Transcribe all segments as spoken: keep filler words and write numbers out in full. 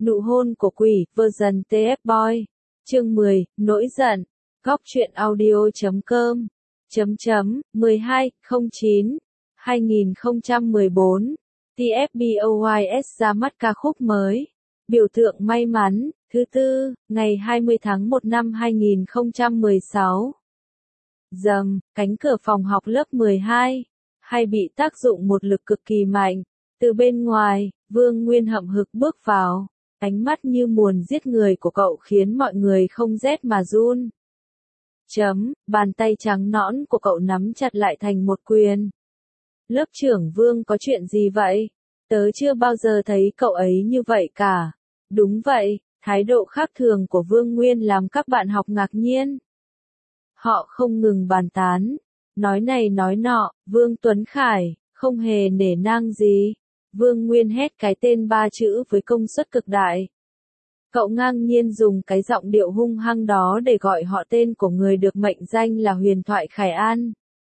Nụ hôn của quỷ, version tê ép Boy. Chương mười, nỗi giận. Góc truyện audio chấm com. Chấm chấm, mười hai, không chín, hai nghìn không trăm mười bốn. tê ép Boys ra mắt ca khúc mới. Biểu tượng may mắn, thứ tư, ngày hai mươi tháng một năm hai nghìn không trăm mười sáu. Dầm, cánh cửa phòng học lớp mười hai. Hay bị tác dụng một lực cực kỳ mạnh. Từ bên ngoài, Vương Nguyên hậm hực bước vào. Ánh mắt như muốn giết người của cậu khiến mọi người không rét mà run. Chấm, bàn tay trắng nõn của cậu nắm chặt lại thành một quyền. Lớp trưởng Vương có chuyện gì vậy? Tớ chưa bao giờ thấy cậu ấy như vậy cả. Đúng vậy, thái độ khác thường của Vương Nguyên làm các bạn học ngạc nhiên. Họ không ngừng bàn tán. Nói này nói nọ, Vương Tuấn Khải, không hề nể nang gì. Vương Nguyên hét cái tên ba chữ với công suất cực đại. Cậu ngang nhiên dùng cái giọng điệu hung hăng đó để gọi họ tên của người được mệnh danh là huyền thoại Khải An.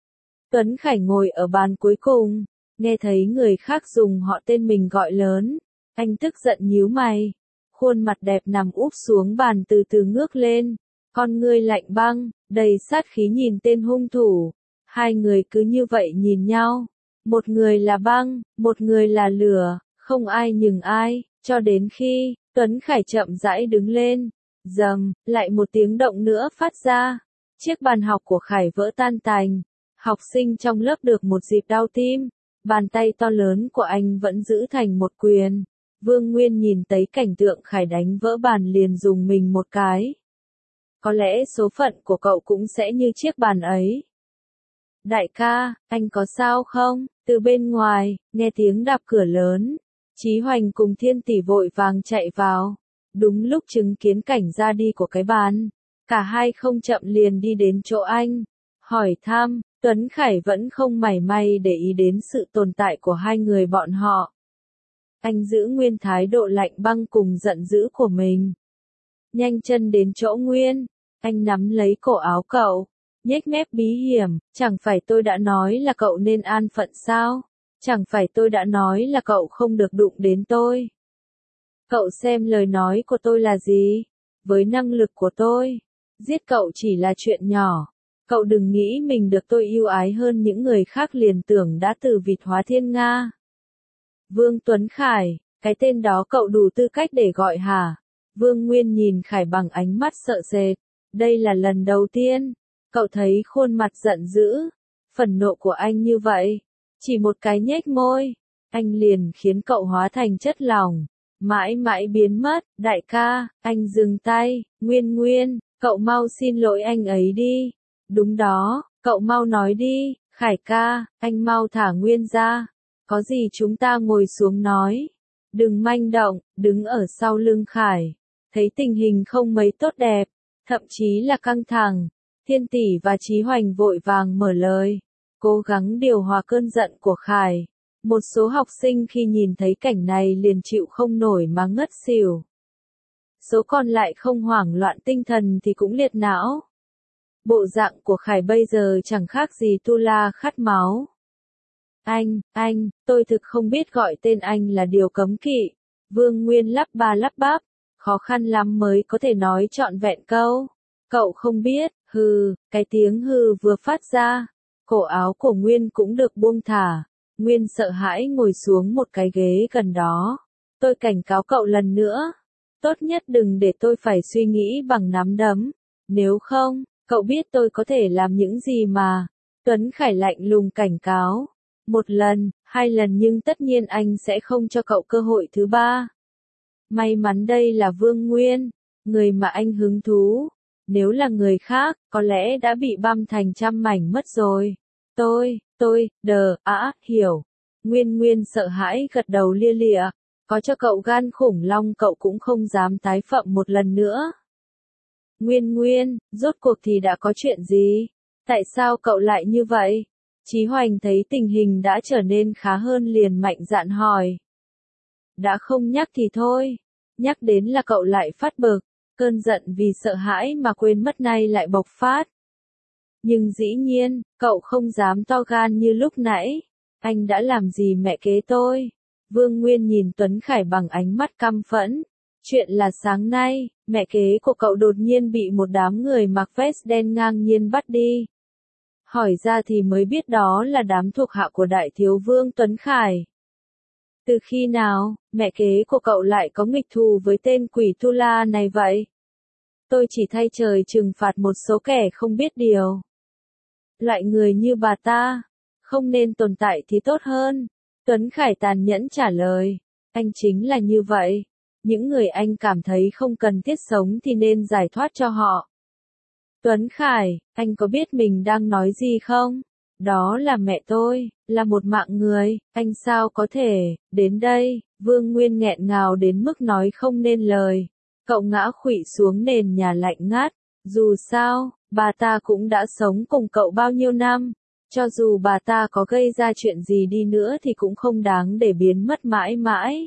Tuấn Khải ngồi ở bàn cuối cùng, nghe thấy người khác dùng họ tên mình gọi lớn. Anh tức giận nhíu mày. Khuôn mặt đẹp nằm úp xuống bàn từ từ ngước lên. Con ngươi lạnh băng, đầy sát khí nhìn tên hung thủ. Hai người cứ như vậy nhìn nhau. Một người là băng, một người là lửa, không ai nhường ai, cho đến khi, Tuấn Khải chậm rãi đứng lên. Dầm, lại một tiếng động nữa phát ra. Chiếc bàn học của Khải vỡ tan tành. Học sinh trong lớp được một dịp đau tim. Bàn tay to lớn của anh vẫn giữ thành một quyền. Vương Nguyên nhìn thấy cảnh tượng Khải đánh vỡ bàn liền dùng mình một cái. Có lẽ số phận của cậu cũng sẽ như chiếc bàn ấy. Đại ca, anh có sao không? Từ bên ngoài, nghe tiếng đạp cửa lớn. Chí Hoành cùng Thiên Tỷ vội vàng chạy vào. Đúng lúc chứng kiến cảnh ra đi của cái bàn. Cả hai không chậm liền đi đến chỗ anh. Hỏi thăm, Tuấn Khải vẫn không mảy may để ý đến sự tồn tại của hai người bọn họ. Anh giữ nguyên thái độ lạnh băng cùng giận dữ của mình. Nhanh chân đến chỗ Nguyên. Anh nắm lấy cổ áo cậu. Nhếch mép bí hiểm, chẳng phải tôi đã nói là cậu nên an phận sao? Chẳng phải tôi đã nói là cậu không được đụng đến tôi? Cậu xem lời nói của tôi là gì? Với năng lực của tôi, giết cậu chỉ là chuyện nhỏ. Cậu đừng nghĩ mình được tôi yêu ái hơn những người khác liền tưởng đã từ vịt hóa thiên nga. Vương Tuấn Khải, cái tên đó cậu đủ tư cách để gọi hả? Vương Nguyên nhìn Khải bằng ánh mắt sợ sệt. Đây là lần đầu tiên. Cậu thấy khuôn mặt giận dữ, phần nộ của anh như vậy, chỉ một cái nhếch môi, anh liền khiến cậu hóa thành chất lỏng, mãi mãi biến mất. Đại ca, anh dừng tay. Nguyên Nguyên, cậu mau xin lỗi anh ấy đi. Đúng đó, cậu mau nói đi. Khải ca, anh mau thả Nguyên ra. Có gì chúng ta ngồi xuống nói. Đừng manh động. Đứng ở sau lưng Khải, thấy tình hình không mấy tốt đẹp, thậm chí là căng thẳng. Thiên Tỷ và Chí Hoành vội vàng mở lời, cố gắng điều hòa cơn giận của Khải. Một số học sinh khi nhìn thấy cảnh này liền chịu không nổi mà ngất xỉu. Số còn lại không hoảng loạn tinh thần thì cũng liệt não. Bộ dạng của Khải bây giờ chẳng khác gì tu la khát máu. Anh, anh, tôi thực không biết gọi tên anh là điều cấm kỵ. Vương Nguyên lắp ba lắp bắp, khó khăn lắm mới có thể nói trọn vẹn câu. Cậu không biết. Hừ, cái tiếng hừ vừa phát ra, cổ áo của Nguyên cũng được buông thả. Nguyên sợ hãi ngồi xuống một cái ghế gần đó. Tôi cảnh cáo cậu lần nữa, tốt nhất đừng để tôi phải suy nghĩ bằng nắm đấm. Nếu không, cậu biết tôi có thể làm những gì mà. Tuấn Khải lạnh lùng cảnh cáo. Một lần, hai lần nhưng tất nhiên anh sẽ không cho cậu cơ hội thứ ba. May mắn đây là Vương Nguyên, người mà anh hứng thú. Nếu là người khác, có lẽ đã bị băm thành trăm mảnh mất rồi. Tôi, tôi, đờ, á, hiểu. Nguyên Nguyên sợ hãi gật đầu lia lịa. Có cho cậu gan khủng long cậu cũng không dám tái phạm một lần nữa. Nguyên Nguyên, rốt cuộc thì đã có chuyện gì? Tại sao cậu lại như vậy? Chí Hoành thấy tình hình đã trở nên khá hơn liền mạnh dạn hỏi. Đã không nhắc thì thôi. Nhắc đến là cậu lại phát bực. Cơn giận vì sợ hãi mà quên mất nay lại bộc phát. Nhưng dĩ nhiên, cậu không dám to gan như lúc nãy. Anh đã làm gì mẹ kế tôi? Vương Nguyên nhìn Tuấn Khải bằng ánh mắt căm phẫn. Chuyện là sáng nay, mẹ kế của cậu đột nhiên bị một đám người mặc vest đen ngang nhiên bắt đi. Hỏi ra thì mới biết đó là đám thuộc hạ của đại thiếu vương Tuấn Khải. Từ khi nào, mẹ kế của cậu lại có nghịch thù với tên quỷ Tu La này vậy? Tôi chỉ thay trời trừng phạt một số kẻ không biết điều. Loại người như bà ta, không nên tồn tại thì tốt hơn. Tuấn Khải tàn nhẫn trả lời, anh chính là như vậy. Những người anh cảm thấy không cần thiết sống thì nên giải thoát cho họ. Tuấn Khải, anh có biết mình đang nói gì không? Đó là mẹ tôi, là một mạng người, anh sao có thể, đến đây, Vương Nguyên nghẹn ngào đến mức nói không nên lời. Cậu ngã khuỵu xuống nền nhà lạnh ngắt, dù sao, bà ta cũng đã sống cùng cậu bao nhiêu năm. Cho dù bà ta có gây ra chuyện gì đi nữa thì cũng không đáng để biến mất mãi mãi.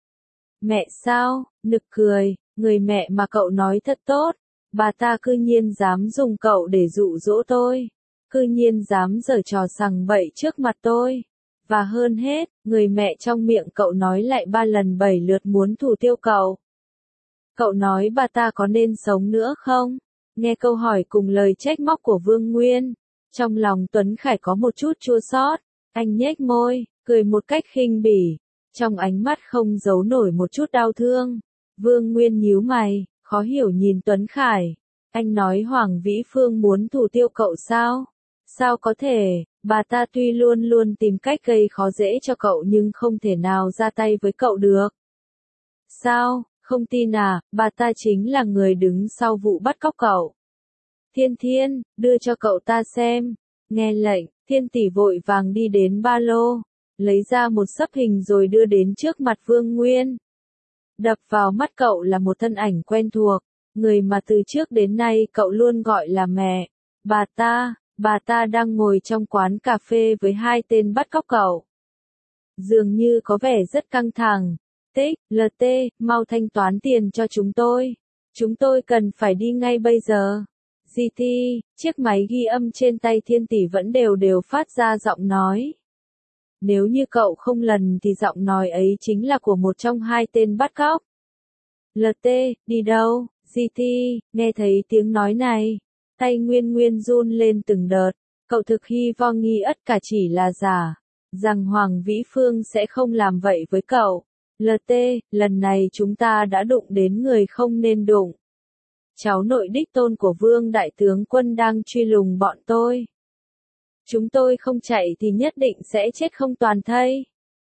Mẹ sao, nực cười, người mẹ mà cậu nói thật tốt. Bà ta cư nhiên dám dùng cậu để dụ dỗ tôi. Cư nhiên dám giở trò sằng bậy trước mặt tôi. Và hơn hết, người mẹ trong miệng cậu nói lại ba lần bảy lượt muốn thủ tiêu cậu. Cậu nói bà ta có nên sống nữa không? Nghe câu hỏi cùng lời trách móc của Vương Nguyên. Trong lòng Tuấn Khải có một chút chua xót. Anh nhếch môi, cười một cách khinh bỉ. Trong ánh mắt không giấu nổi một chút đau thương. Vương Nguyên nhíu mày, khó hiểu nhìn Tuấn Khải. Anh nói Hoàng Vĩ Phương muốn thủ tiêu cậu sao? Sao có thể, bà ta tuy luôn luôn tìm cách gây khó dễ cho cậu nhưng không thể nào ra tay với cậu được. Sao, không tin à, bà ta chính là người đứng sau vụ bắt cóc cậu. Thiên Thiên, đưa cho cậu ta xem. Nghe lệnh, Thiên tỷ vội vàng đi đến ba lô, lấy ra một sấp hình rồi đưa đến trước mặt Vương Nguyên. Đập vào mắt cậu là một thân ảnh quen thuộc, người mà từ trước đến nay cậu luôn gọi là mẹ. Bà ta, bà ta đang ngồi trong quán cà phê với hai tên bắt cóc cậu. Dường như có vẻ rất căng thẳng. Tích, lờ tê, mau thanh toán tiền cho chúng tôi. Chúng tôi cần phải đi ngay bây giờ. giê tê, chiếc máy ghi âm trên tay Thiên tỷ vẫn đều đều phát ra giọng nói. Nếu như cậu không lần thì giọng nói ấy chính là của một trong hai tên bắt cóc. lờ tê, đi đâu? giê tê, nghe thấy tiếng nói này. Tay Nguyên Nguyên run lên từng đợt. Cậu thực hy vọng nghi ất cả chỉ là giả. Rằng Hoàng Vĩ Phương sẽ không làm vậy với cậu. lờ tê, lần này chúng ta đã đụng đến người không nên đụng. Cháu nội đích tôn của Vương Đại tướng quân đang truy lùng bọn tôi. Chúng tôi không chạy thì nhất định sẽ chết không toàn thây.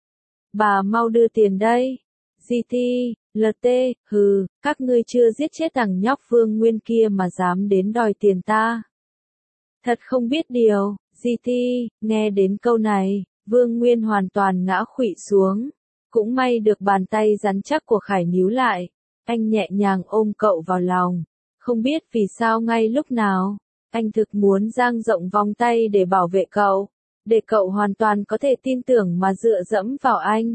Bà mau đưa tiền đây. giê tê, lờ tê, hừ, các ngươi chưa giết chết thằng nhóc Vương Nguyên kia mà dám đến đòi tiền ta. Thật không biết điều, giê tê, nghe đến câu này, Vương Nguyên hoàn toàn ngã khuỵu xuống. Cũng may được bàn tay rắn chắc của Khải níu lại. Anh nhẹ nhàng ôm cậu vào lòng. Không biết vì sao ngay lúc nào, anh thực muốn dang rộng vòng tay để bảo vệ cậu. Để cậu hoàn toàn có thể tin tưởng mà dựa dẫm vào anh.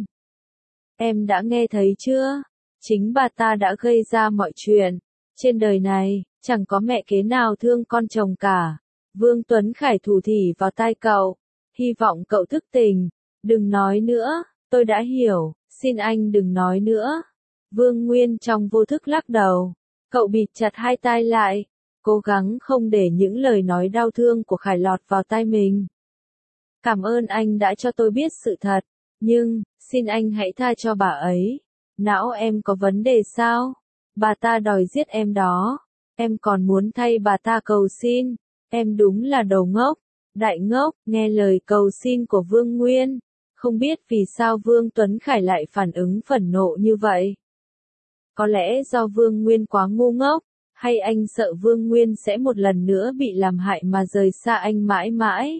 Em đã nghe thấy chưa? Chính bà ta đã gây ra mọi chuyện. Trên đời này, chẳng có mẹ kế nào thương con chồng cả. Vương Tuấn Khải thủ thỉ vào tai cậu. Hy vọng cậu thức tỉnh. Đừng nói nữa, tôi đã hiểu, xin anh đừng nói nữa. Vương Nguyên trong vô thức lắc đầu. Cậu bịt chặt hai tai lại. Cố gắng không để những lời nói đau thương của Khải lọt vào tai mình. Cảm ơn anh đã cho tôi biết sự thật. Nhưng, xin anh hãy tha cho bà ấy. Não em có vấn đề sao? Bà ta đòi giết em đó. Em còn muốn thay bà ta cầu xin. Em đúng là đầu ngốc. Đại ngốc, nghe lời cầu xin của Vương Nguyên. Không biết vì sao Vương Tuấn Khải lại phản ứng phẫn nộ như vậy. Có lẽ do Vương Nguyên quá ngu ngốc. Hay anh sợ Vương Nguyên sẽ một lần nữa bị làm hại mà rời xa anh mãi mãi.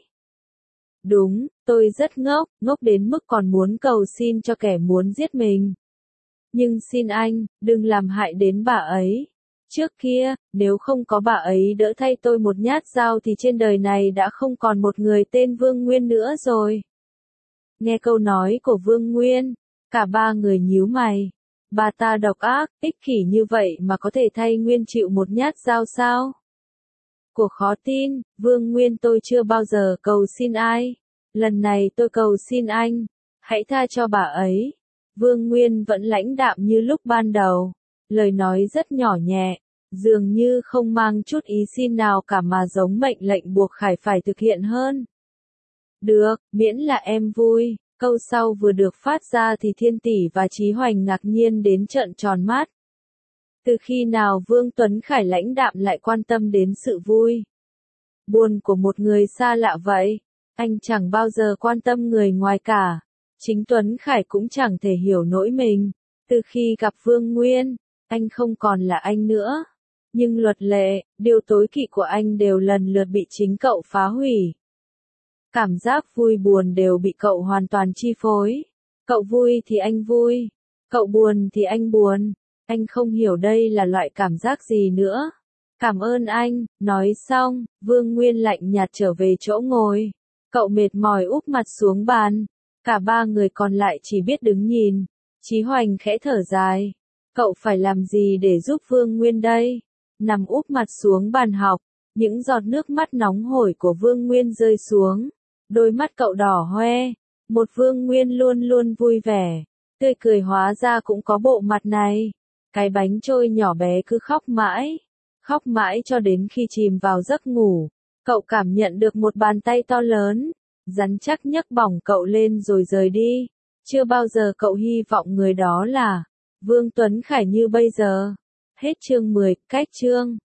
Đúng, tôi rất ngốc, ngốc đến mức còn muốn cầu xin cho kẻ muốn giết mình. Nhưng xin anh, đừng làm hại đến bà ấy. Trước kia, nếu không có bà ấy đỡ thay tôi một nhát dao thì trên đời này đã không còn một người tên Vương Nguyên nữa rồi. Nghe câu nói của Vương Nguyên, cả ba người nhíu mày. Bà ta độc ác, ích kỷ như vậy mà có thể thay Nguyên chịu một nhát dao sao? Cuộc khó tin, Vương Nguyên tôi chưa bao giờ cầu xin ai. Lần này tôi cầu xin anh, hãy tha cho bà ấy. Vương Nguyên vẫn lãnh đạm như lúc ban đầu. lời nói rất nhỏ nhẹ, dường như không mang chút ý xin nào cả mà giống mệnh lệnh buộc Khải phải thực hiện hơn. Được, miễn là em vui. Câu sau vừa được phát ra thì Thiên Tỷ và Chí Hoành ngạc nhiên đến trợn tròn mắt. Từ khi nào Vương Tuấn Khải lãnh đạm lại quan tâm đến sự vui buồn của một người xa lạ vậy? Anh chẳng bao giờ quan tâm người ngoài cả. Chính Tuấn Khải cũng chẳng thể hiểu nỗi mình. Từ khi gặp Vương Nguyên, anh không còn là anh nữa. Nhưng luật lệ, điều tối kỵ của anh đều lần lượt bị chính cậu phá hủy. Cảm giác vui buồn đều bị cậu hoàn toàn chi phối. Cậu vui thì anh vui, cậu buồn thì anh buồn. Anh không hiểu đây là loại cảm giác gì nữa. Cảm ơn anh, nói xong, Vương Nguyên lạnh nhạt trở về chỗ ngồi. Cậu mệt mỏi úp mặt xuống bàn. Cả ba người còn lại chỉ biết đứng nhìn. Chí Hoành khẽ thở dài. Cậu phải làm gì để giúp Vương Nguyên đây? Nằm úp mặt xuống bàn học, những giọt nước mắt nóng hổi của Vương Nguyên rơi xuống. Đôi mắt cậu đỏ hoe. Một Vương Nguyên luôn luôn vui vẻ, tươi cười hóa ra cũng có bộ mặt này. Cái bánh trôi nhỏ bé cứ khóc mãi. Khóc mãi cho đến khi chìm vào giấc ngủ. Cậu cảm nhận được một bàn tay to lớn, rắn chắc nhấc bổng cậu lên rồi rời đi. Chưa bao giờ cậu hy vọng người đó là Vương Tuấn Khải như bây giờ. Hết chương mười, cách chương.